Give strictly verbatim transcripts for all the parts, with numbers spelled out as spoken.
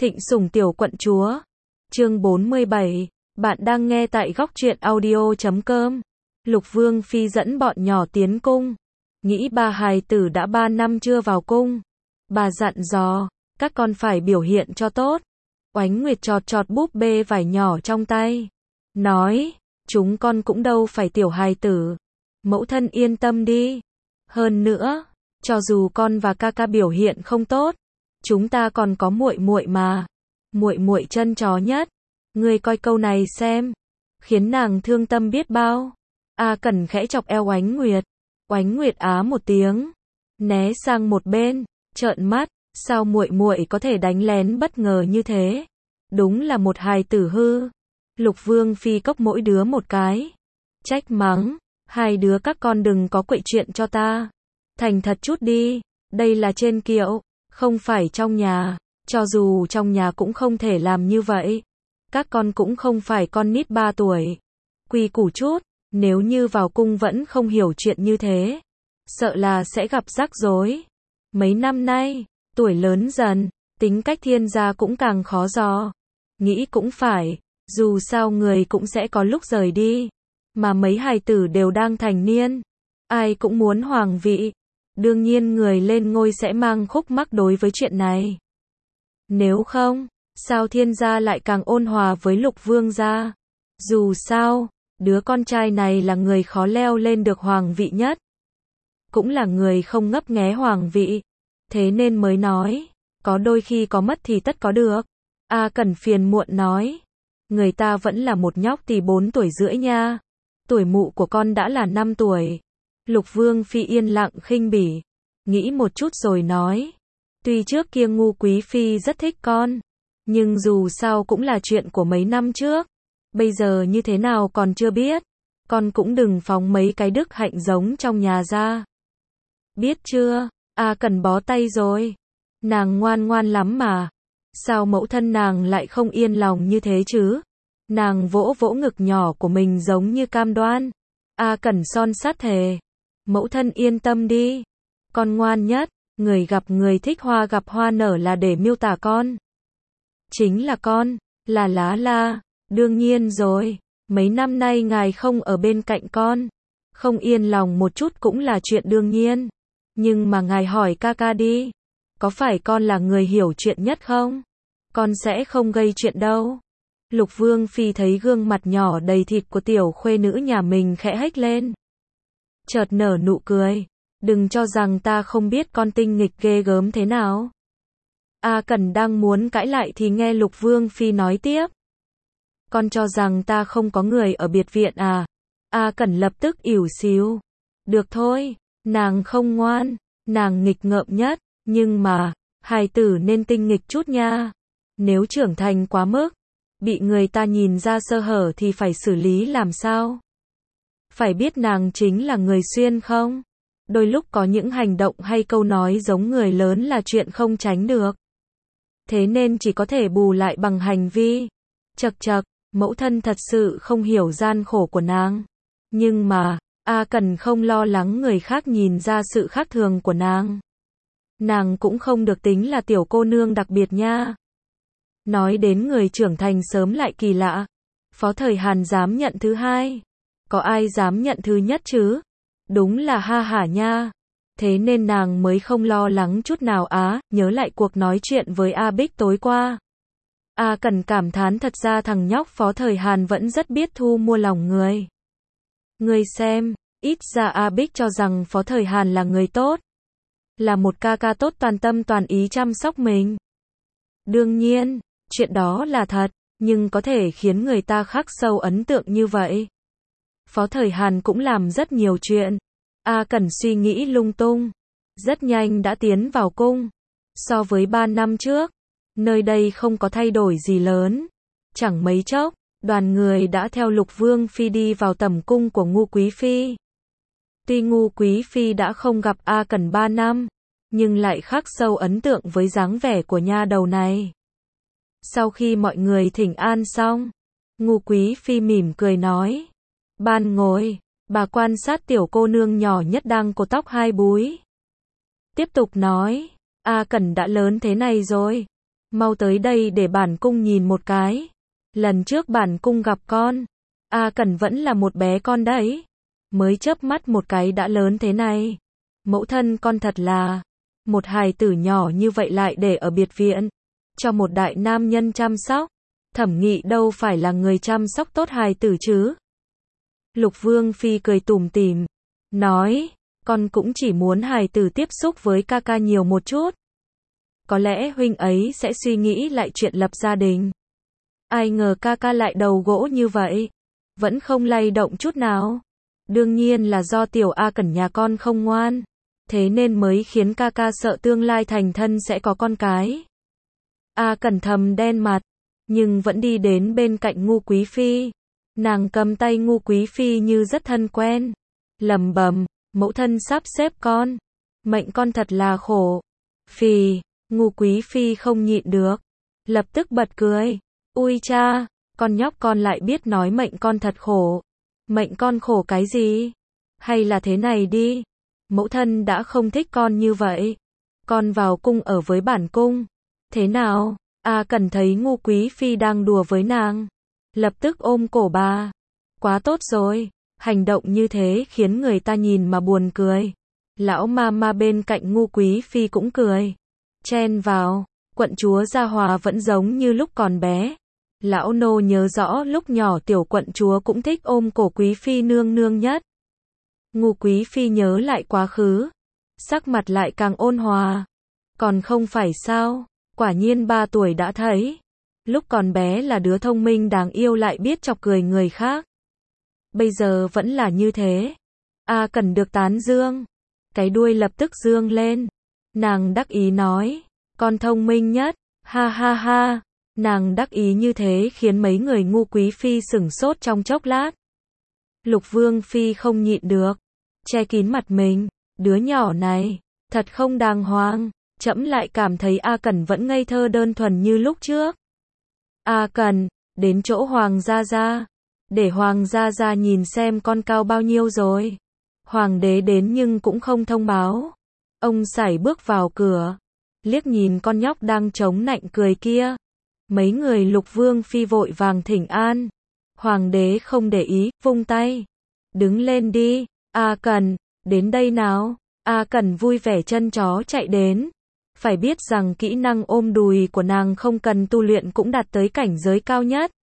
Thịnh Sủng tiểu quận chúa. Chương bốn mươi bảy. Bạn đang nghe tại góc truyện audio chấm com. Lục Vương Phi dẫn bọn nhỏ tiến cung. Nghĩ ba hài tử đã ba năm chưa vào cung. Bà dặn dò, các con phải biểu hiện cho tốt. Oánh Nguyệt chọt chọt búp bê vải nhỏ trong tay. Nói, chúng con cũng đâu phải tiểu hài tử. Mẫu thân yên tâm đi. Hơn nữa, cho dù con và ca ca biểu hiện không tốt, chúng ta còn có muội muội mà. Muội muội chân chó nhất. Ngươi coi câu này xem, khiến nàng thương tâm biết bao. A Cẩn khẽ chọc eo Oánh Nguyệt. Oánh Nguyệt á một tiếng, né sang một bên, trợn mắt, sao muội muội có thể đánh lén bất ngờ như thế? Đúng là một hài tử hư. Lục Vương Phi cốc mỗi đứa một cái, trách mắng, hai đứa các con đừng có quậy chuyện cho ta. Thành thật chút đi, đây là trên kiệu, không phải trong nhà. Cho dù trong nhà cũng không thể làm như vậy. Các con cũng không phải con nít ba tuổi. Quy củ chút, nếu như vào cung vẫn không hiểu chuyện như thế, sợ là sẽ gặp rắc rối. Mấy năm nay, tuổi lớn dần, tính cách Thiên gia cũng càng khó dò. Nghĩ cũng phải, dù sao người cũng sẽ có lúc rời đi. Mà mấy hài tử đều đang thành niên. Ai cũng muốn hoàng vị. Đương nhiên người lên ngôi sẽ mang khúc mắc đối với chuyện này. Nếu không, sao Thiên gia lại càng ôn hòa với Lục Vương gia? Dù sao, đứa con trai này là người khó leo lên được hoàng vị nhất. Cũng là người không ngấp nghé hoàng vị. Thế nên mới nói, có đôi khi có mất thì tất có được. A Cẩn phiền muộn nói, người ta vẫn là một nhóc tỳ bốn tuổi rưỡi nha. Tuổi mụ của con đã là năm tuổi. Lục Vương Phi yên lặng khinh bỉ, nghĩ một chút rồi nói, tuy trước kia Ngu Quý Phi rất thích con, nhưng dù sao cũng là chuyện của mấy năm trước. Bây giờ như thế nào còn chưa biết. Con cũng đừng phóng mấy cái đức hạnh giống trong nhà ra. Biết chưa? A Cẩn bó tay rồi. Nàng ngoan ngoan lắm mà. Sao mẫu thân nàng lại không yên lòng như thế chứ? Nàng vỗ vỗ ngực nhỏ của mình giống như cam đoan. A Cẩn son sát thề. Mẫu thân yên tâm đi. Con ngoan nhất. Người gặp người thích hoa gặp hoa nở là để miêu tả con. Chính là con. Là lá la. Đương nhiên rồi. Mấy năm nay ngài không ở bên cạnh con. Không yên lòng một chút cũng là chuyện đương nhiên. Nhưng mà ngài hỏi ca ca đi. Có phải con là người hiểu chuyện nhất không? Con sẽ không gây chuyện đâu. Lục Vương Phi thấy gương mặt nhỏ đầy thịt của tiểu khuê nữ nhà mình khẽ hếch lên. Chợt nở nụ cười. Đừng cho rằng ta không biết con tinh nghịch ghê gớm thế nào. A Cẩn đang muốn cãi lại thì nghe Lục Vương Phi nói tiếp. Con cho rằng ta không có người ở biệt viện à? A Cẩn lập tức ỉu xìu. Được thôi, nàng không ngoan, nàng nghịch ngợm nhất, nhưng mà, hài tử nên tinh nghịch chút nha. Nếu trưởng thành quá mức, bị người ta nhìn ra sơ hở thì phải xử lý làm sao? Phải biết nàng chính là người xuyên không? Đôi lúc có những hành động hay câu nói giống người lớn là chuyện không tránh được. Thế nên chỉ có thể bù lại bằng hành vi. Chậc chậc, mẫu thân thật sự không hiểu gian khổ của nàng. Nhưng mà, A Cẩn không lo lắng người khác nhìn ra sự khác thường của nàng. Nàng cũng không được tính là tiểu cô nương đặc biệt nha. Nói đến người trưởng thành sớm lại kỳ lạ. Phó Thời Hàn dám nhận thứ hai. Có ai dám nhận thứ nhất chứ? Đúng là ha hả nha. Thế nên nàng mới không lo lắng chút nào á, nhớ lại cuộc nói chuyện với A Bích tối qua. A Cẩn cảm thán thật ra thằng nhóc Phó Thời Hàn vẫn rất biết thu mua lòng người. Ngươi xem, ít ra A Bích cho rằng Phó Thời Hàn là người tốt. Là một ca ca tốt toàn tâm toàn ý chăm sóc mình. Đương nhiên, chuyện đó là thật, nhưng có thể khiến người ta khắc sâu ấn tượng như vậy. Phó Thời Hàn cũng làm rất nhiều chuyện. A Cẩn suy nghĩ lung tung. Rất nhanh đã tiến vào cung. So với ba năm trước, nơi đây không có thay đổi gì lớn. Chẳng mấy chốc, đoàn người đã theo Lục Vương Phi đi vào tẩm cung của Ngu Quý Phi. Tuy Ngu Quý Phi đã không gặp A Cẩn ba năm, nhưng lại khắc sâu ấn tượng với dáng vẻ của nha đầu này. Sau khi mọi người thỉnh an xong, Ngu Quý Phi mỉm cười nói. Ban ngồi, bà quan sát tiểu cô nương nhỏ nhất đang cột tóc hai búi. Tiếp tục nói, A Cẩn đã lớn thế này rồi. mau tới đây để bản cung nhìn một cái. Lần trước bản cung gặp con, A Cẩn vẫn là một bé con đấy. Mới chớp mắt một cái đã lớn thế này. Mẫu thân con thật là, một hài tử nhỏ như vậy lại để ở biệt viện, cho một đại nam nhân chăm sóc. Thẩm Nghị đâu phải là người chăm sóc tốt hài tử chứ. Lục Vương Phi cười tủm tỉm, nói, con cũng chỉ muốn hài tử tiếp xúc với ca ca nhiều một chút. Có lẽ huynh ấy sẽ suy nghĩ lại chuyện lập gia đình. Ai ngờ ca ca lại đầu gỗ như vậy, vẫn không lay động chút nào. Đương nhiên là do tiểu A Cẩn nhà con không ngoan, thế nên mới khiến ca ca sợ tương lai thành thân sẽ có con cái. A Cẩn thầm đen mặt, nhưng vẫn đi đến bên cạnh Ngu Quý Phi. Nàng cầm tay Ngu Quý Phi như rất thân quen, lẩm bẩm, mẫu thân sắp xếp con, mệnh con thật là khổ. Phi, Ngu Quý Phi không nhịn được, lập tức bật cười. Ui cha, con nhóc con lại biết nói mệnh con thật khổ. Mệnh con khổ cái gì? Hay là thế này đi, mẫu thân đã không thích con như vậy, con vào cung ở với bản cung. Thế nào? A Cẩn thấy Ngu Quý Phi đang đùa với nàng, lập tức ôm cổ bà. Quá tốt rồi, hành động như thế khiến người ta nhìn mà buồn cười. Lão ma ma bên cạnh Ngu Quý Phi cũng cười, chen vào, quận chúa Gia Hòa vẫn giống như lúc còn bé. Lão nô nhớ rõ lúc nhỏ tiểu quận chúa cũng thích ôm cổ Quý Phi nương nương nhất. Ngu Quý Phi nhớ lại quá khứ, sắc mặt lại càng ôn hòa. Còn không phải sao, quả nhiên ba tuổi đã thấy. Lúc còn bé là đứa thông minh đáng yêu lại biết chọc cười người khác. Bây giờ vẫn là như thế. A Cẩn được tán dương, cái đuôi lập tức dương lên. Nàng đắc ý nói, con thông minh nhất, ha ha ha. Nàng đắc ý như thế khiến mấy người Ngu Quý Phi sửng sốt trong chốc lát. Lục Vương Phi không nhịn được, che kín mặt mình, đứa nhỏ này, thật không đàng hoàng, trẫm lại cảm thấy A Cẩn vẫn ngây thơ đơn thuần như lúc trước. A Cẩn, đến chỗ Hoàng gia gia, để Hoàng gia gia nhìn xem con cao bao nhiêu rồi. Hoàng đế đến nhưng cũng không thông báo. Ông sải bước vào cửa, liếc nhìn con nhóc đang chống nạnh cười kia. Mấy người Lục Vương Phi vội vàng thỉnh an. Hoàng đế không để ý, vung tay. Đứng lên đi, A Cẩn, đến đây nào. A Cẩn vui vẻ chân chó chạy đến. Phải biết rằng kỹ năng ôm đùi của nàng không cần tu luyện cũng đạt tới cảnh giới cao nhất.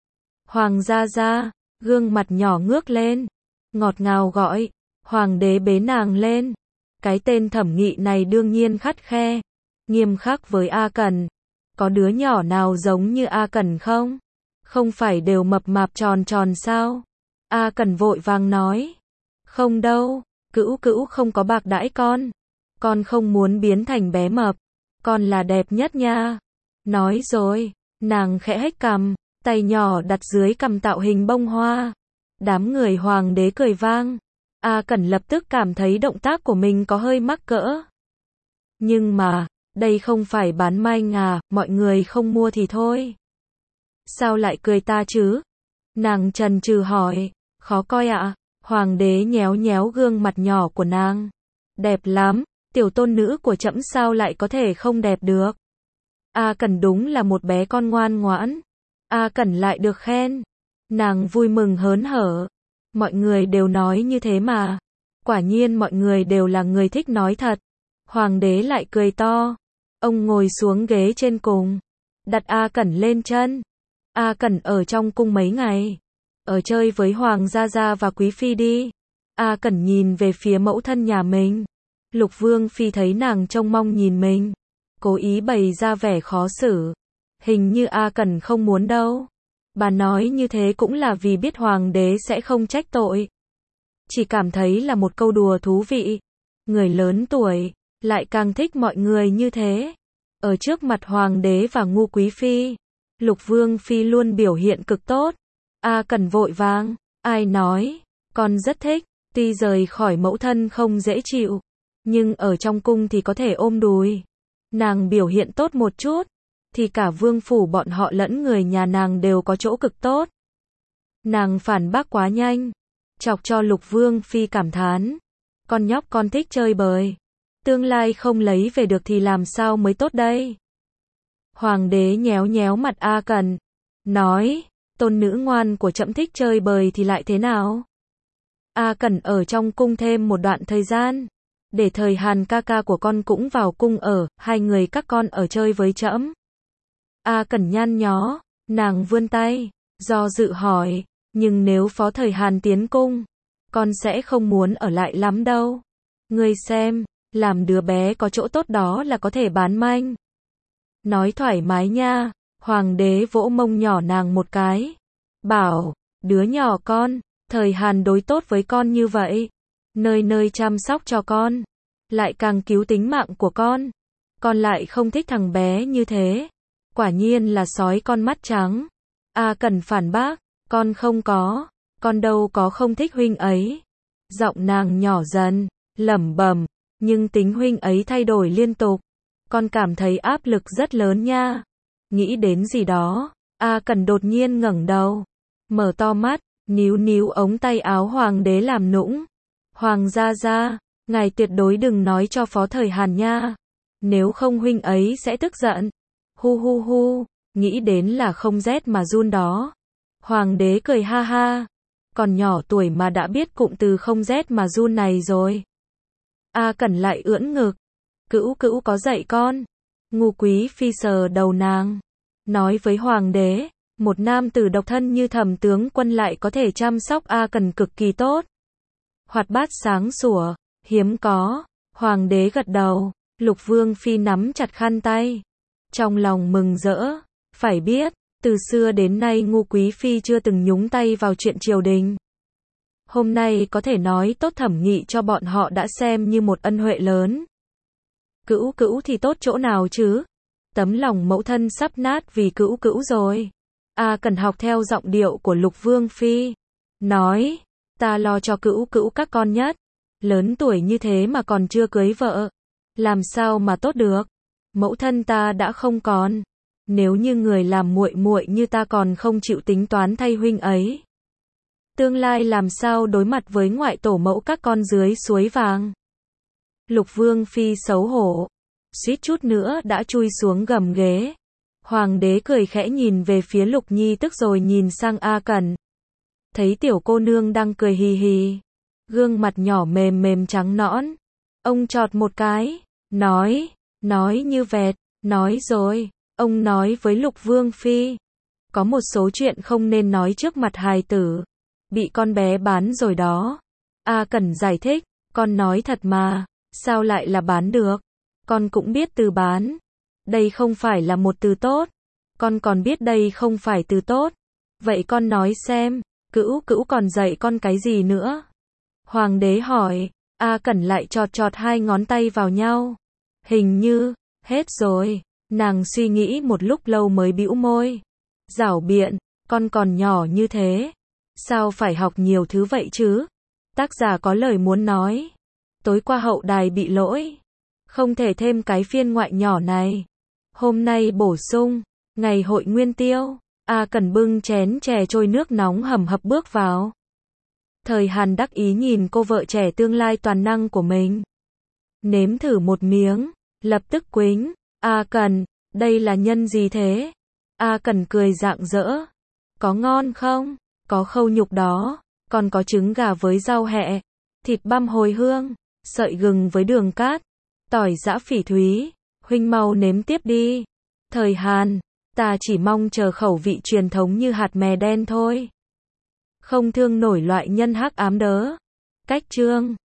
Hoàng gia gia, gương mặt nhỏ ngước lên, ngọt ngào gọi. Hoàng đế bế nàng lên. Cái tên Thẩm Nghị này đương nhiên khắt khe, nghiêm khắc với A Cẩn. Có đứa nhỏ nào giống như A Cẩn không? Không phải đều mập mạp tròn tròn sao? A Cẩn vội vàng nói. Không đâu, Cữu Cữu không có bạc đãi con. Con không muốn biến thành bé mập. Con là đẹp nhất nha. Nói rồi, nàng khẽ hếch cằm, tay nhỏ đặt dưới cằm tạo hình bông hoa. Đám người Hoàng đế cười vang. A Cẩn lập tức cảm thấy động tác của mình có hơi mắc cỡ. Nhưng mà, đây không phải bán manh à, mọi người không mua thì thôi. Sao lại cười ta chứ? Nàng chần chừ hỏi, khó coi ạ. À? Hoàng đế nhéo nhéo gương mặt nhỏ của nàng. Đẹp lắm, tiểu tôn nữ của trẫm sao lại có thể không đẹp được. A Cẩn đúng là một bé con ngoan ngoãn. A Cẩn lại được khen. Nàng vui mừng hớn hở. Mọi người đều nói như thế mà. Quả nhiên mọi người đều là người thích nói thật. Hoàng đế lại cười to. Ông ngồi xuống ghế trên cùng, đặt A Cẩn lên chân. A Cẩn ở trong cung mấy ngày, ở chơi với Hoàng gia gia và Quý Phi đi. A Cẩn nhìn về phía mẫu thân nhà mình. Lục Vương Phi thấy nàng trông mong nhìn mình, cố ý bày ra vẻ khó xử. Hình như A Cẩn không muốn đâu. Bà nói như thế cũng là vì biết Hoàng đế sẽ không trách tội. Chỉ cảm thấy là một câu đùa thú vị. Người lớn tuổi lại càng thích mọi người như thế. Ở trước mặt Hoàng đế và Ngu Quý Phi, Lục Vương Phi luôn biểu hiện cực tốt. A Cẩn vội vàng, ai nói, con rất thích, tuy rời khỏi mẫu thân không dễ chịu, nhưng ở trong cung thì có thể ôm đùi. Nàng biểu hiện tốt một chút, thì cả vương phủ bọn họ lẫn người nhà nàng đều có chỗ cực tốt. Nàng phản bác quá nhanh, chọc cho Lục Vương Phi cảm thán. Con nhóc con thích chơi bời. Tương lai không lấy về được thì làm sao mới tốt đây? Hoàng đế nhéo nhéo mặt A Cẩn, nói, tôn nữ ngoan của trẫm thích chơi bời thì lại thế nào? A Cẩn ở trong cung thêm một đoạn thời gian, để thời Hàn ca ca của con cũng vào cung ở, hai người các con ở chơi với trẫm. A Cẩn nhăn nhó, nàng vươn tay, do dự hỏi, nhưng nếu phó thời Hàn tiến cung, con sẽ không muốn ở lại lắm đâu. Ngươi xem, làm đứa bé có chỗ tốt đó là có thể bán manh. Nói thoải mái nha, hoàng đế vỗ mông nhỏ nàng một cái, bảo, đứa nhỏ con, thời Hàn đối tốt với con như vậy, nơi nơi chăm sóc cho con, lại càng cứu tính mạng của con, con lại không thích thằng bé như thế, quả nhiên là sói con mắt trắng. A Cẩn phản bác, con không có, con đâu có không thích huynh ấy. Giọng nàng nhỏ dần, lẩm bẩm, nhưng tính huynh ấy thay đổi liên tục, con cảm thấy áp lực rất lớn nha. Nghĩ đến gì đó, A Cẩn đột nhiên ngẩng đầu, mở to mắt, níu níu ống tay áo hoàng đế làm nũng. Hoàng gia gia, ngài tuyệt đối đừng nói cho phó thời Hàn nha, nếu không huynh ấy sẽ tức giận. Hu hu hu, nghĩ đến là không rét mà run đó. Hoàng đế cười ha ha, còn nhỏ tuổi mà đã biết cụm từ không rét mà run này rồi. A Cẩn lại ưỡn ngực, cữu cữu có dạy con. Ngu Quý Phi sờ đầu nàng, nói với hoàng đế, một nam tử độc thân như Thẩm tướng quân lại có thể chăm sóc A Cẩn cực kỳ tốt. Hoạt bát sáng sủa, hiếm có. Hoàng đế gật đầu, Lục Vương Phi nắm chặt khăn tay, trong lòng mừng rỡ, phải biết, từ xưa đến nay Ngu Quý Phi chưa từng nhúng tay vào chuyện triều đình. Hôm nay có thể nói tốt thẩm nghị cho bọn họ đã xem như một ân huệ lớn. Cữu cữu thì tốt chỗ nào chứ? Tấm lòng mẫu thân sắp nát vì cữu cữu rồi. A Cẩn học theo giọng điệu của Lục Vương Phi, nói, ta lo cho cữu cữu các con nhất, lớn tuổi như thế mà còn chưa cưới vợ, làm sao mà tốt được? Mẫu thân ta đã không còn, nếu như người làm muội muội như ta còn không chịu tính toán thay huynh ấy, tương lai làm sao đối mặt với ngoại tổ mẫu các con dưới suối vàng? Lục Vương Phi xấu hổ, suýt chút nữa đã chui xuống gầm ghế. Hoàng đế cười khẽ nhìn về phía Lục Nhi tức rồi nhìn sang A Cẩn. Thấy tiểu cô nương đang cười hì hì, gương mặt nhỏ mềm mềm trắng nõn. Ông chọt một cái, nói, nói như vẹt, nói rồi. Ông nói với Lục Vương Phi, có một số chuyện không nên nói trước mặt hài tử, bị con bé bán rồi đó. A Cẩn giải thích, con nói thật mà, sao lại là bán được? Con cũng biết từ bán. Đây không phải là một từ tốt. Con còn biết đây không phải từ tốt. Vậy con nói xem, cữu cữu còn dạy con cái gì nữa? Hoàng đế hỏi, A Cẩn lại chọt chọt hai ngón tay vào nhau. Hình như, hết rồi. Nàng suy nghĩ một lúc lâu mới bĩu môi. Giảo biện, con còn nhỏ như thế. Sao phải học nhiều thứ vậy chứ? Tác giả có lời muốn nói. Tối qua hậu đài bị lỗi, không thể thêm cái phiên ngoại nhỏ này. Hôm nay bổ sung, ngày hội Nguyên Tiêu. A Cẩn bưng chén chè trôi nước nóng hầm hập bước vào. Thời Hàn đắc ý nhìn cô vợ trẻ tương lai toàn năng của mình. Nếm thử một miếng, lập tức quính. A Cẩn, đây là nhân gì thế? A Cẩn cười rạng rỡ. Có ngon không? Có khâu nhục đó, còn có trứng gà với rau hẹ, thịt băm hồi hương, sợi gừng với đường cát, tỏi giã phỉ thúy. Huynh mau nếm tiếp đi. Thời Hàn, ta chỉ mong chờ khẩu vị truyền thống như hạt mè đen thôi. Không thương nổi loại nhân hắc ám đớ. Cách chương